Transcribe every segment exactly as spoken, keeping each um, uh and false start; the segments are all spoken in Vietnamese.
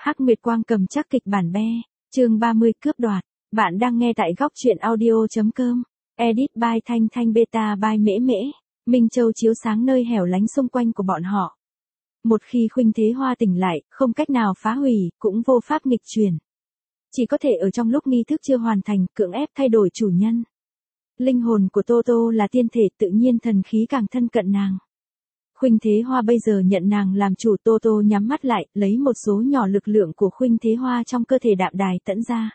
Hắc Nguyệt Quang cầm chắc kịch bản be, chương ba mươi cướp đoạt. Bạn đang nghe tại góc truyện audio chấm com. Edit by Thanh Thanh Beta by Mễ Mễ. Minh Châu chiếu sáng nơi hẻo lánh xung quanh của bọn họ. Một khi Khuynh Thế Hoa tỉnh lại, không cách nào phá hủy, cũng vô pháp nghịch chuyển. Chỉ có thể ở trong lúc nghi thức chưa hoàn thành, cưỡng ép thay đổi chủ nhân. Linh hồn của Tô Tô là tiên thể, tự nhiên thần khí càng thân cận nàng. Khuynh Thế Hoa bây giờ nhận nàng làm chủ. Tô Tô nhắm mắt lại, lấy một số nhỏ lực lượng của Khuynh Thế Hoa trong cơ thể Đạm Đài Tẫn ra.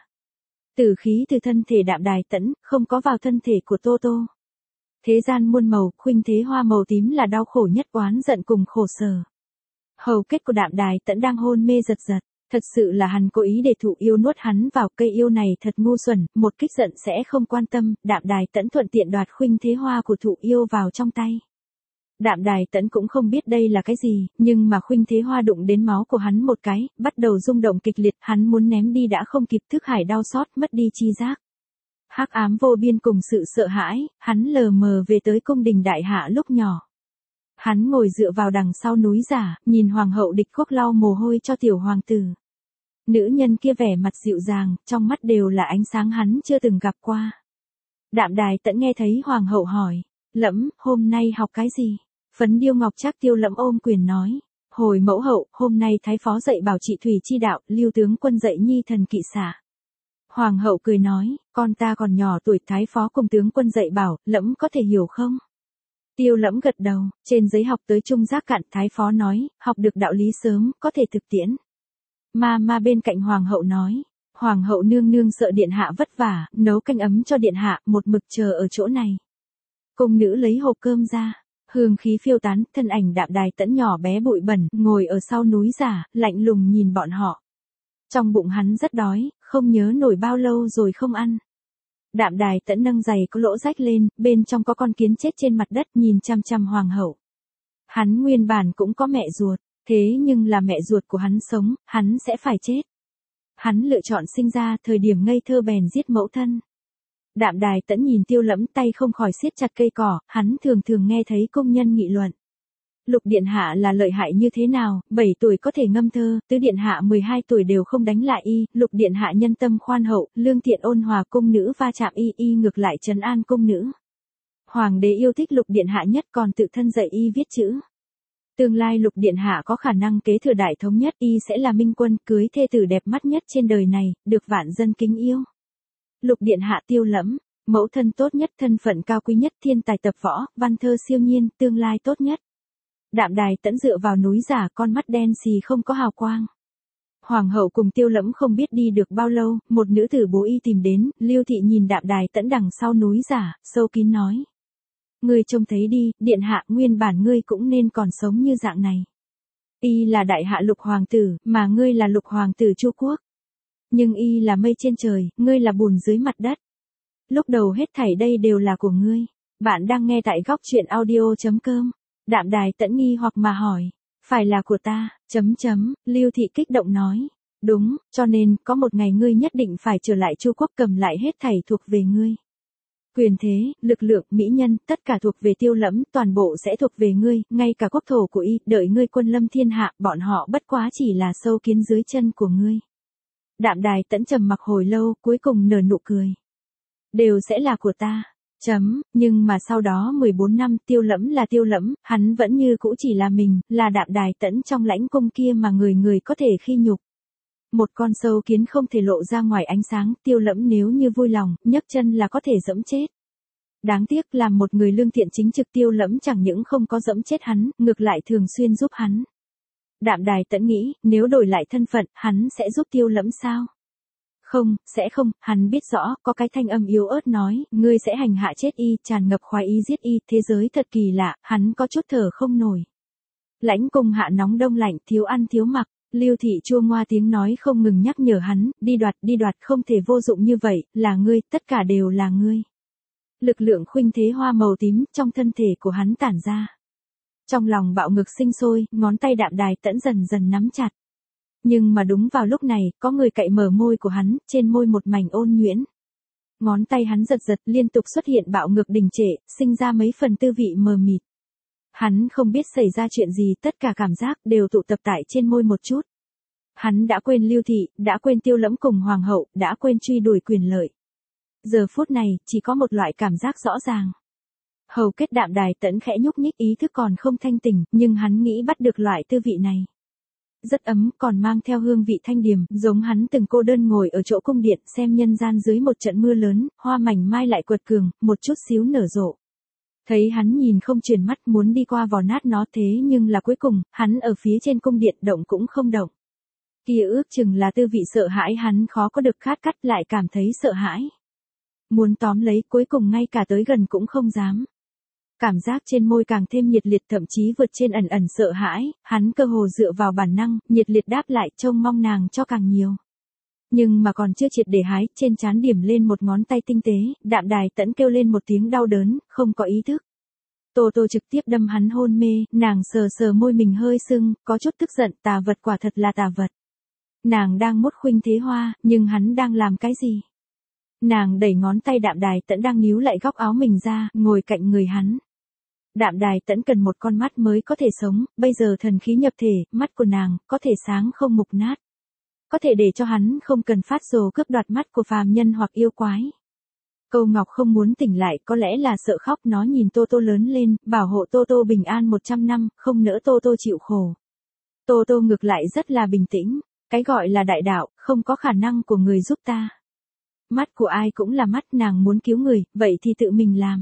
Tử khí từ thân thể Đạm Đài Tẫn, không có vào thân thể của Tô Tô. Thế gian muôn màu, Khuynh Thế Hoa màu tím là đau khổ nhất, oán giận cùng khổ sở. Hầu kết của Đạm Đài Tẫn đang hôn mê giật giật. Thật sự là hắn cố ý để thụ yêu nuốt hắn vào. Cây yêu này thật ngu xuẩn, một kích giận sẽ không quan tâm. Đạm Đài Tẫn thuận tiện đoạt Khuynh Thế Hoa của thụ yêu vào trong tay. Đạm Đài Tẫn cũng không biết đây là cái gì, nhưng mà Khuynh Thế Hoa đụng đến máu của hắn một cái, bắt đầu rung động kịch liệt, hắn muốn ném đi đã không kịp, thức hải đau xót, mất đi chi giác. Hắc ám vô biên cùng sự sợ hãi, hắn lờ mờ về tới cung đình đại hạ lúc nhỏ. Hắn ngồi dựa vào đằng sau núi giả, nhìn hoàng hậu Địch Quốc lau mồ hôi cho tiểu hoàng tử. Nữ nhân kia vẻ mặt dịu dàng, trong mắt đều là ánh sáng hắn chưa từng gặp qua. Đạm Đài Tẫn nghe thấy hoàng hậu hỏi, Lẫm, hôm nay học cái gì? Phấn Điêu Ngọc Trác Tiêu Lẫm ôm quyền nói, hồi mẫu hậu, hôm nay thái phó dạy bảo trị thủy chi đạo, Lưu tướng quân dạy nhi thần kỵ xạ. Hoàng hậu cười nói, con ta còn nhỏ tuổi, thái phó cùng tướng quân dạy bảo, Lẫm có thể hiểu không? Tiêu Lẫm gật đầu, trên giấy học tới trung giác cạn. Thái phó nói, học được đạo lý sớm, có thể thực tiễn. Ma ma bên cạnh hoàng hậu nói, hoàng hậu nương nương sợ điện hạ vất vả, nấu canh ấm cho điện hạ, một mực chờ ở chỗ này. Cung nữ lấy hộp cơm ra, hương khí phiêu tán, thân ảnh Đạm Đài Tẫn nhỏ bé bụi bẩn, ngồi ở sau núi giả, lạnh lùng nhìn bọn họ. Trong bụng hắn rất đói, không nhớ nổi bao lâu rồi không ăn. Đạm Đài Tẫn nâng giày có lỗ rách lên, bên trong có con kiến chết trên mặt đất, nhìn chăm chăm hoàng hậu. Hắn nguyên bản cũng có mẹ ruột, thế nhưng là mẹ ruột của hắn sống, hắn sẽ phải chết. Hắn lựa chọn sinh ra, thời điểm ngây thơ bèn giết mẫu thân. Đạm Đài Tẫn nhìn Tiêu Lẫm, tay không khỏi siết chặt cây cỏ, hắn thường thường nghe thấy công nhân nghị luận. Lục điện hạ là lợi hại như thế nào, bảy tuổi có thể ngâm thơ, tứ điện hạ mười hai tuổi đều không đánh lại y, lục điện hạ nhân tâm khoan hậu, lương thiện ôn hòa, cung nữ va chạm y, y ngược lại trấn an cung nữ. Hoàng đế yêu thích lục điện hạ nhất, còn tự thân dạy y viết chữ. Tương lai lục điện hạ có khả năng kế thừa đại thống nhất, y sẽ là minh quân, cưới thê tử đẹp mắt nhất trên đời này, được vạn dân kính yêu. Lục điện hạ Tiêu Lẫm, mẫu thân tốt nhất, thân phận cao quý nhất, thiên tài tập võ, văn thơ siêu nhiên, tương lai tốt nhất. Đạm Đài Tẫn dựa vào núi giả, con mắt đen xì không có hào quang. Hoàng hậu cùng Tiêu Lẫm không biết đi được bao lâu, một nữ tử bố y tìm đến. Lưu thị nhìn Đạm Đài Tẫn đằng sau núi giả, sâu kín nói, ngươi trông thấy đi, điện hạ, nguyên bản ngươi cũng nên còn sống như dạng này. Y là đại hạ lục hoàng tử, mà ngươi là lục hoàng tử Chu Quốc. Nhưng y là mây trên trời, ngươi là bùn dưới mặt đất. Lúc đầu hết thảy đây đều là của ngươi. Bạn đang nghe tại góc truyện audio chấm com. Đạm Đài Tẫn nghi hoặc mà hỏi, phải là của ta, chấm chấm, Lưu thị kích động nói, đúng, cho nên, có một ngày ngươi nhất định phải trở lại Chu Quốc, cầm lại hết thảy thuộc về ngươi. Quyền thế, lực lượng, mỹ nhân, tất cả thuộc về Tiêu Lẫm, toàn bộ sẽ thuộc về ngươi, ngay cả quốc thổ của y, đợi ngươi quân lâm thiên hạ, bọn họ bất quá chỉ là sâu kiến dưới chân của ngươi. Đạm Đài Tẫn trầm mặc hồi lâu, cuối cùng nở nụ cười. Đều sẽ là của ta. Chấm, nhưng mà sau đó mười bốn năm, Tiêu Lẫm là Tiêu Lẫm, hắn vẫn như cũ chỉ là mình, là Đạm Đài Tẫn trong lãnh cung kia mà người người có thể khi nhục. Một con sâu kiến không thể lộ ra ngoài ánh sáng, Tiêu Lẫm nếu như vui lòng, nhấc chân là có thể giẫm chết. Đáng tiếc, làm một người lương thiện chính trực, Tiêu Lẫm chẳng những không có giẫm chết hắn, ngược lại thường xuyên giúp hắn. Đạm Đài Tẫn nghĩ, nếu đổi lại thân phận, hắn sẽ giúp Tiêu Lẫm sao? Không, sẽ không, hắn biết rõ, có cái thanh âm yếu ớt nói, ngươi sẽ hành hạ chết y, tràn ngập khoái ý giết y, thế giới thật kỳ lạ, hắn có chút thở không nổi. Lãnh cung hạ nóng đông lạnh, thiếu ăn thiếu mặc, Lưu thị chua ngoa tiếng nói không ngừng nhắc nhở hắn, đi đoạt, đi đoạt, không thể vô dụng như vậy, là ngươi, tất cả đều là ngươi. Lực lượng Khuynh Thế Hoa màu tím, trong thân thể của hắn tản ra. Trong lòng bạo ngực sinh sôi, ngón tay Đạm Đài Tẫn dần dần nắm chặt. Nhưng mà đúng vào lúc này, có người cạy mở môi của hắn, trên môi một mảnh ôn nhuyễn. Ngón tay hắn giật giật, liên tục xuất hiện bạo ngược đình trệ, sinh ra mấy phần tư vị mờ mịt. Hắn không biết xảy ra chuyện gì, tất cả cảm giác đều tụ tập tại trên môi một chút. Hắn đã quên Lưu Thị, đã quên Tiêu Lẫm cùng Hoàng hậu, đã quên truy đuổi quyền lợi. Giờ phút này, chỉ có một loại cảm giác rõ ràng. Hầu kết Đạm Đài Tẫn khẽ nhúc nhích, ý thức còn không thanh tỉnh, nhưng hắn nghĩ bắt được loại tư vị này. Rất ấm, còn mang theo hương vị thanh điềm, giống hắn từng cô đơn ngồi ở chỗ cung điện xem nhân gian dưới một trận mưa lớn, hoa mảnh mai lại quật cường, một chút xíu nở rộ. Thấy hắn nhìn không chuyển mắt muốn đi qua vò nát nó, thế nhưng là cuối cùng, hắn ở phía trên cung điện động cũng không động. Kia ước chừng là tư vị sợ hãi hắn khó có được khát cắt, lại cảm thấy sợ hãi. Muốn tóm lấy, cuối cùng ngay cả tới gần cũng không dám. Cảm giác trên môi càng thêm nhiệt liệt, thậm chí vượt trên ẩn ẩn sợ hãi, hắn cơ hồ dựa vào bản năng, nhiệt liệt đáp lại, trông mong nàng cho càng nhiều. Nhưng mà còn chưa triệt để hái, trên trán điểm lên một ngón tay tinh tế, Đạm Đài Tẫn kêu lên một tiếng đau đớn, không có ý thức. Tô Tô trực tiếp đâm hắn hôn mê, nàng sờ sờ môi mình hơi sưng, có chút tức giận, tà vật, quả thật là tà vật. Nàng đang mốt Khuynh Thế Hoa, nhưng hắn đang làm cái gì? Nàng đẩy ngón tay Đạm Đài Tẫn đang níu lại góc áo mình ra, ngồi cạnh người hắn. Đạm Đài Tẫn cần một con mắt mới có thể sống, bây giờ thần khí nhập thể, mắt của nàng, có thể sáng không mục nát. Có thể để cho hắn không cần phát rồ cướp đoạt mắt của phàm nhân hoặc yêu quái. Câu Ngọc không muốn tỉnh lại, có lẽ là sợ khóc, nó nhìn Tô Tô lớn lên, bảo hộ Tô Tô bình an một trăm năm, không nỡ Tô Tô chịu khổ. Tô Tô ngược lại rất là bình tĩnh, cái gọi là đại đạo, không có khả năng của người giúp ta. Mắt của ai cũng là mắt, nàng muốn cứu người, vậy thì tự mình làm.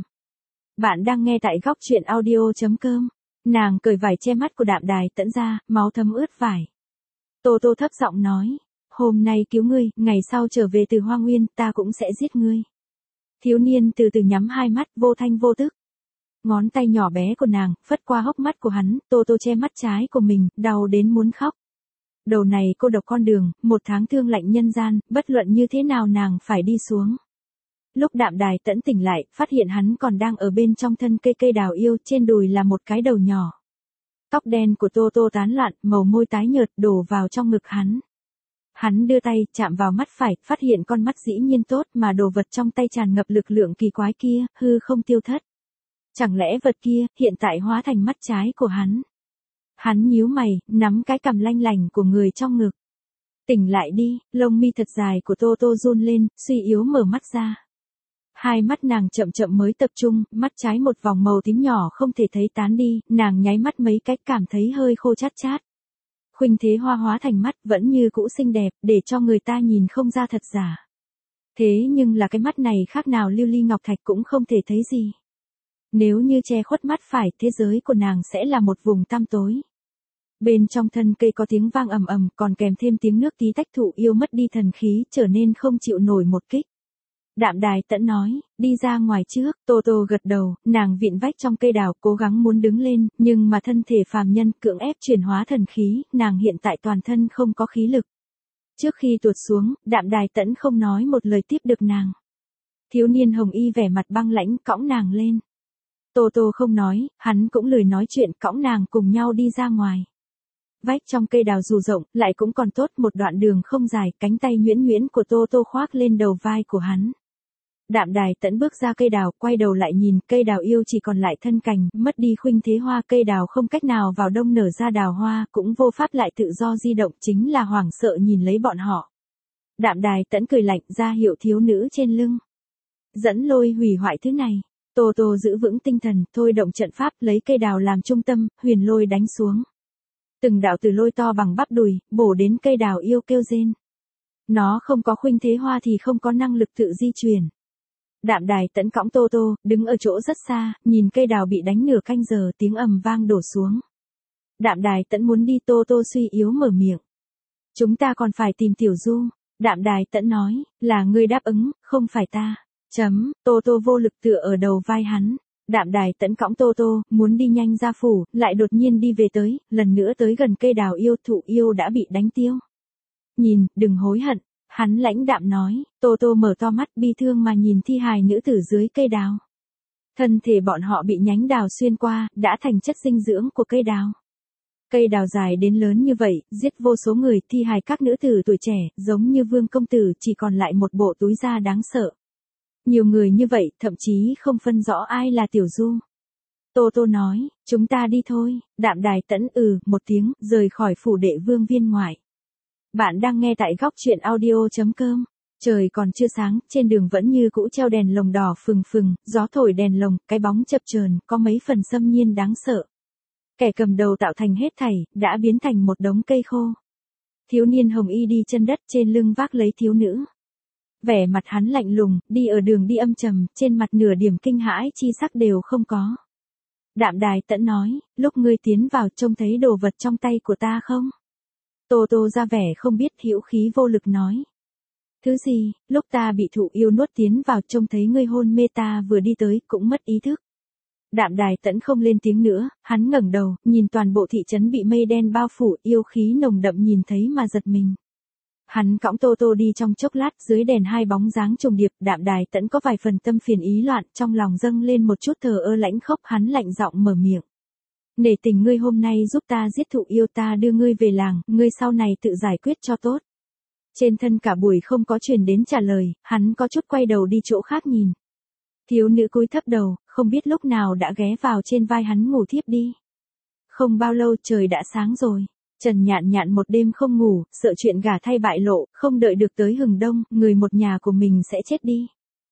Bạn đang nghe tại góc truyện audio chấm com. Nàng cởi vải che mắt của Đạm Đài Tẫn ra, máu thấm ướt vải. Tô Tô thấp giọng nói, hôm nay cứu ngươi, ngày sau trở về từ Hoa Nguyên, ta cũng sẽ giết ngươi. Thiếu niên từ từ nhắm hai mắt, vô thanh vô tức. Ngón tay nhỏ bé của nàng, phất qua hốc mắt của hắn, Tô Tô che mắt trái của mình, đau đến muốn khóc. Đầu này cô độc con đường, một tháng thương lạnh nhân gian, bất luận như thế nào nàng phải đi xuống. Lúc Đạm Đài Tẫn tỉnh lại, phát hiện hắn còn đang ở bên trong thân cây cây đào yêu, trên đùi là một cái đầu nhỏ. Tóc đen của Tô Tô tán loạn, màu môi tái nhợt đổ vào trong ngực hắn. Hắn đưa tay, chạm vào mắt phải, phát hiện con mắt dĩ nhiên tốt mà đồ vật trong tay tràn ngập lực lượng kỳ quái kia, hư không tiêu thất. Chẳng lẽ vật kia, hiện tại hóa thành mắt trái của hắn? Hắn nhíu mày, nắm cái cằm lanh lành của người trong ngực. Tỉnh lại đi, lông mi thật dài của Tô Tô run lên, suy yếu mở mắt ra. Hai mắt nàng chậm chậm mới tập trung, mắt trái một vòng màu tím nhỏ không thể thấy tán đi, nàng nháy mắt mấy cách cảm thấy hơi khô chát chát. Khuynh Thế Hoa hóa thành mắt vẫn như cũ xinh đẹp, để cho người ta nhìn không ra thật giả. Thế nhưng là cái mắt này khác nào lưu ly ngọc thạch cũng không thể thấy gì. Nếu như che khuất mắt phải, thế giới của nàng sẽ là một vùng tăm tối. Bên trong thân cây có tiếng vang ầm ầm, còn kèm thêm tiếng nước tí tách, thụ yêu mất đi thần khí, trở nên không chịu nổi một kích. Đạm Đài Tẫn nói, đi ra ngoài trước, Tô Tô gật đầu, nàng vịn vách trong cây đào, cố gắng muốn đứng lên, nhưng mà thân thể phàm nhân cưỡng ép chuyển hóa thần khí, nàng hiện tại toàn thân không có khí lực. Trước khi tuột xuống, Đạm Đài Tẫn không nói một lời tiếp được nàng. Thiếu niên hồng y vẻ mặt băng lãnh, cõng nàng lên. Tô Tô không nói, hắn cũng lười nói chuyện, cõng nàng cùng nhau đi ra ngoài. Vách trong cây đào dù rộng, lại cũng còn tốt, một đoạn đường không dài, cánh tay nhuyễn nhuyễn của Tô Tô khoác lên đầu vai của hắn. Đạm Đài Tẫn bước ra cây đào, quay đầu lại nhìn, cây đào yêu chỉ còn lại thân cành, mất đi Khuynh Thế Hoa, cây đào không cách nào vào đông nở ra đào hoa, cũng vô pháp lại tự do di động, chính là hoảng sợ nhìn lấy bọn họ. Đạm Đài Tẫn cười lạnh, ra hiệu thiếu nữ trên lưng. Dẫn lôi hủy hoại thứ này. Tô Tô giữ vững tinh thần, thôi động trận pháp, lấy cây đào làm trung tâm, huyền lôi đánh xuống. Từng đạo từ lôi to bằng bắp đùi, bổ đến cây đào yêu kêu rên. Nó không có Khuynh Thế Hoa thì không có năng lực tự di chuyển. Đạm Đài Tẫn cõng Tô Tô, đứng ở chỗ rất xa, nhìn cây đào bị đánh nửa canh giờ, tiếng ầm vang đổ xuống. Đạm Đài Tẫn muốn đi, Tô Tô suy yếu mở miệng. Chúng ta còn phải tìm Tiểu Du. Đạm Đài Tẫn nói, là ngươi đáp ứng, không phải ta. Chấm, Tô Tô vô lực tựa ở đầu vai hắn. Đạm Đài Tẫn cõng Tô Tô, muốn đi nhanh ra phủ, lại đột nhiên đi về tới, lần nữa tới gần cây đào yêu, thụ yêu đã bị đánh tiêu. Nhìn, đừng hối hận. Hắn lãnh đạm nói, Tô Tô mở to mắt bi thương mà nhìn thi hài nữ tử dưới cây đào. Thân thể bọn họ bị nhánh đào xuyên qua, đã thành chất dinh dưỡng của cây đào. Cây đào dài đến lớn như vậy, giết vô số người, thi hài các nữ tử tuổi trẻ, giống như Vương công tử, chỉ còn lại một bộ túi da đáng sợ. Nhiều người như vậy, thậm chí không phân rõ ai là Tiểu Du. Tô Tô nói, chúng ta đi thôi. Đạm Đài Tẫn ừ một tiếng, rời khỏi phủ đệ vương viên ngoại. Bạn đang nghe tại góc chuyện audio chấm com. Trời còn chưa sáng, trên đường vẫn như cũ treo đèn lồng đỏ phừng phừng, gió thổi đèn lồng, cái bóng chập chờn, có mấy phần xâm nhiên đáng sợ. Kẻ cầm đầu tạo thành hết thảy, đã biến thành một đống cây khô. Thiếu niên hồng y đi chân đất, trên lưng vác lấy thiếu nữ. Vẻ mặt hắn lạnh lùng, đi ở đường đi âm trầm, trên mặt nửa điểm kinh hãi chi sắc đều không có. Đạm Đài Tẫn nói, lúc ngươi tiến vào trông thấy đồ vật trong tay của ta không? Tô Tô ra vẻ không biết, hữu khí vô lực nói. Thứ gì, lúc ta bị thụ yêu nuốt tiến vào trông thấy ngươi hôn mê, ta vừa đi tới cũng mất ý thức. Đạm Đài Tẫn không lên tiếng nữa, hắn ngẩng đầu, nhìn toàn bộ thị trấn bị mây đen bao phủ, yêu khí nồng đậm nhìn thấy mà giật mình. Hắn cõng Tô Tô đi trong chốc lát, dưới đèn hai bóng dáng trùng điệp, Đạm Đài Tẫn có vài phần tâm phiền ý loạn, trong lòng dâng lên một chút thờ ơ lãnh khốc, hắn lạnh giọng mở miệng. Nể tình ngươi hôm nay giúp ta giết thụ yêu, ta đưa ngươi về làng, ngươi sau này tự giải quyết cho tốt. Trên thân cả buổi không có truyền đến trả lời, hắn có chút quay đầu đi chỗ khác nhìn. Thiếu nữ cúi thấp đầu, không biết lúc nào đã ghé vào trên vai hắn ngủ thiếp đi. Không bao lâu trời đã sáng rồi. Trần Nhạn Nhạn một đêm không ngủ, sợ chuyện gà thay bại lộ, không đợi được tới hừng đông, người một nhà của mình sẽ chết đi.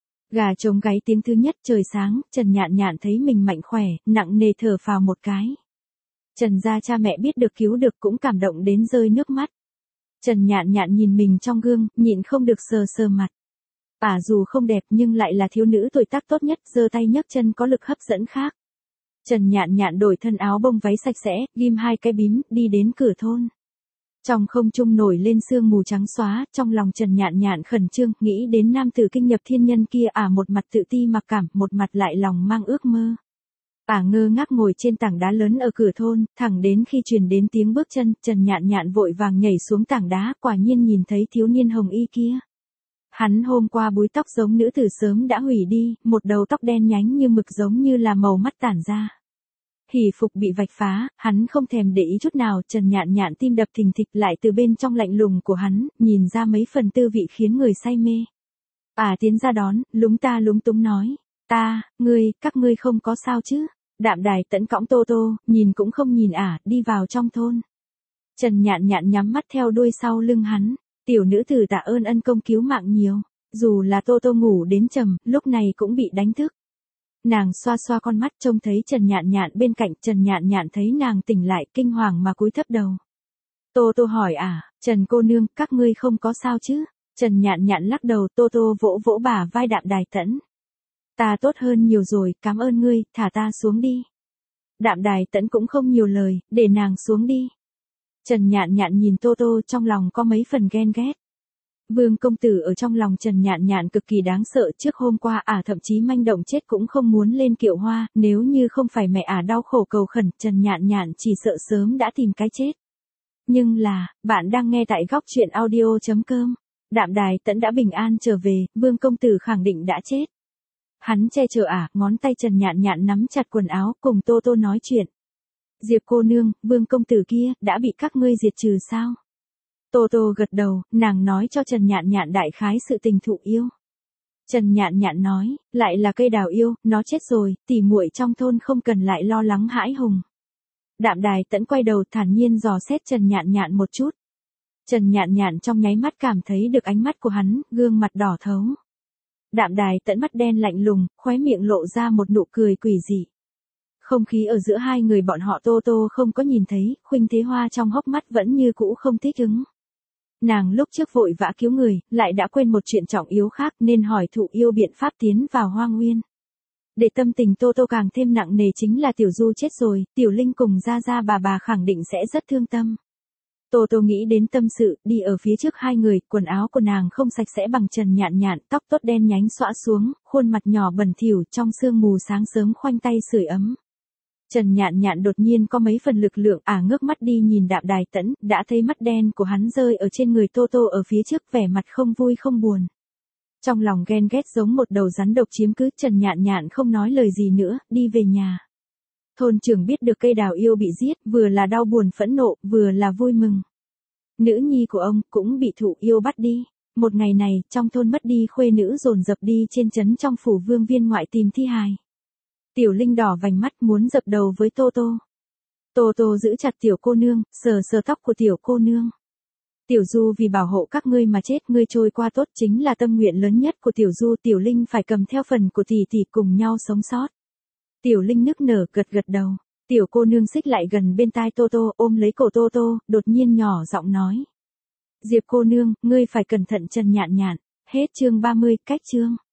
Gà trống gáy tiếng thứ nhất, trời sáng, Trần Nhạn Nhạn thấy mình mạnh khỏe, nặng nề thở phào một cái. Trần gia cha mẹ biết được cứu được cũng cảm động đến rơi nước mắt. Trần Nhạn Nhạn nhìn mình trong gương, nhịn không được sờ sờ mặt. Ả dù không đẹp nhưng lại là thiếu nữ tuổi tác tốt nhất, giơ tay nhấc chân có lực hấp dẫn khác. Trần Nhạn Nhạn đổi thân áo bông váy sạch sẽ, ghim hai cái bím, đi đến cửa thôn. Trong không trung nổi lên sương mù trắng xóa, trong lòng Trần Nhạn Nhạn khẩn trương, nghĩ đến nam tử kinh nhập thiên nhân kia, Ả một mặt tự ti mặc cảm, một mặt lại lòng mang ước mơ. Ả ngơ ngác ngồi trên tảng đá lớn ở cửa thôn, thẳng đến khi truyền đến tiếng bước chân, Trần Nhạn Nhạn vội vàng nhảy xuống tảng đá, quả nhiên nhìn thấy thiếu niên hồng y kia. Hắn hôm qua búi tóc giống nữ tử sớm đã hủy đi, một đầu tóc đen nhánh như mực giống như là màu mắt tản ra. Hỉ phục bị vạch phá, hắn không thèm để ý chút nào, Trần Nhạn Nhạn tim đập thình thịch, lại từ bên trong lạnh lùng của hắn, nhìn ra mấy phần tư vị khiến người say mê. Ả tiến ra đón, lúng ta lúng túng nói, ta, ngươi, các ngươi không có sao chứ? Đạm Đài Tẫn cõng Tô Tô, nhìn cũng không nhìn Ả, đi vào trong thôn. Trần Nhạn Nhạn nhắm mắt theo đuôi sau lưng hắn, tiểu nữ tử tạ ơn ân công cứu mạng nhiều, dù là Tô Tô ngủ đến trầm, lúc này cũng bị đánh thức. Nàng xoa xoa con mắt trông thấy Trần Nhạn Nhạn bên cạnh, Trần Nhạn Nhạn thấy nàng tỉnh lại, kinh hoàng mà cúi thấp đầu. Tô Tô hỏi Ả, Trần cô nương, các ngươi không có sao chứ? Trần Nhạn Nhạn lắc đầu, Tô Tô vỗ vỗ bả vai Đạm Đài Tẫn. Ta tốt hơn nhiều rồi, cảm ơn ngươi, thả ta xuống đi. Đạm Đài Tẫn cũng không nhiều lời, để nàng xuống đi. Trần Nhạn Nhạn nhìn Tô Tô, trong lòng có mấy phần ghen ghét. Vương công tử ở trong lòng Trần Nhạn Nhạn cực kỳ đáng sợ, trước hôm qua Ả thậm chí manh động chết cũng không muốn lên kiệu hoa, nếu như không phải mẹ Ả đau khổ cầu khẩn, Trần Nhạn Nhạn chỉ sợ sớm đã tìm cái chết. Nhưng là, bạn đang nghe tại góc chuyện audio chấm com. Đạm Đài Tẫn đã bình an trở về, Vương công tử khẳng định đã chết. Hắn che chở Ả, ngón tay Trần Nhạn Nhạn nắm chặt quần áo, cùng Tô Tô nói chuyện. Diệp cô nương, Vương công tử kia, đã bị các ngươi diệt trừ sao? Tô Tô gật đầu, nàng nói cho Trần Nhạn Nhạn đại khái sự tình thụ yêu. Trần Nhạn Nhạn nói, lại là cây đào yêu, nó chết rồi, tỉ muội trong thôn không cần lại lo lắng hãi hùng. Đạm Đài Tẫn quay đầu thản nhiên dò xét Trần Nhạn Nhạn một chút. Trần Nhạn Nhạn trong nháy mắt cảm thấy được ánh mắt của hắn, gương mặt đỏ thấu. Đạm Đài Tẫn mắt đen lạnh lùng, khóe miệng lộ ra một nụ cười quỷ dị. Không khí ở giữa hai người bọn họ Tô Tô không có nhìn thấy, Khuynh Thế Hoa trong hốc mắt vẫn như cũ không thích ứng. Nàng lúc trước vội vã cứu người, lại đã quên một chuyện trọng yếu khác nên hỏi thụ yêu biện pháp tiến vào Hoang Nguyên. Để tâm tình Tô Tô càng thêm nặng nề chính là Tiểu Du chết rồi, Tiểu Linh cùng Gia Gia bà bà khẳng định sẽ rất thương tâm. Tô Tô nghĩ đến tâm sự, đi ở phía trước hai người, quần áo của nàng không sạch sẽ bằng Trần Nhạn Nhạn, tóc tốt đen nhánh xõa xuống, khuôn mặt nhỏ bẩn thỉu trong sương mù sáng sớm khoanh tay sưởi ấm. Trần Nhạn Nhạn đột nhiên có mấy phần lực lượng, Ả ngước mắt đi nhìn Đạm Đài Tẫn, đã thấy mắt đen của hắn rơi ở trên người Tô Tô ở phía trước, vẻ mặt không vui không buồn. Trong lòng ghen ghét giống một đầu rắn độc chiếm cứ, Trần Nhạn Nhạn không nói lời gì nữa, đi về nhà. Thôn trưởng biết được cây đào yêu bị giết, vừa là đau buồn phẫn nộ, vừa là vui mừng. Nữ nhi của ông cũng bị thụ yêu bắt đi. Một ngày này, trong thôn mất đi khuê nữ dồn dập đi trên trấn trong phủ Vương Viên ngoại tìm thi hài. Tiểu Linh đỏ vành mắt muốn dập đầu với Tô Tô. Tô Tô giữ chặt tiểu cô nương, sờ sờ tóc của tiểu cô nương. Tiểu Du vì bảo hộ các ngươi mà chết, ngươi trôi qua tốt chính là tâm nguyện lớn nhất của Tiểu Du, Tiểu Linh phải cầm theo phần của tỷ tỷ cùng nhau sống sót. Tiểu Linh nức nở gật gật đầu, tiểu cô nương xích lại gần bên tai Tô Tô, ôm lấy cổ Tô Tô, đột nhiên nhỏ giọng nói. Diệp cô nương, ngươi phải cẩn thận Trần Nhạn Nhạn, hết chương ba mươi, cách chương.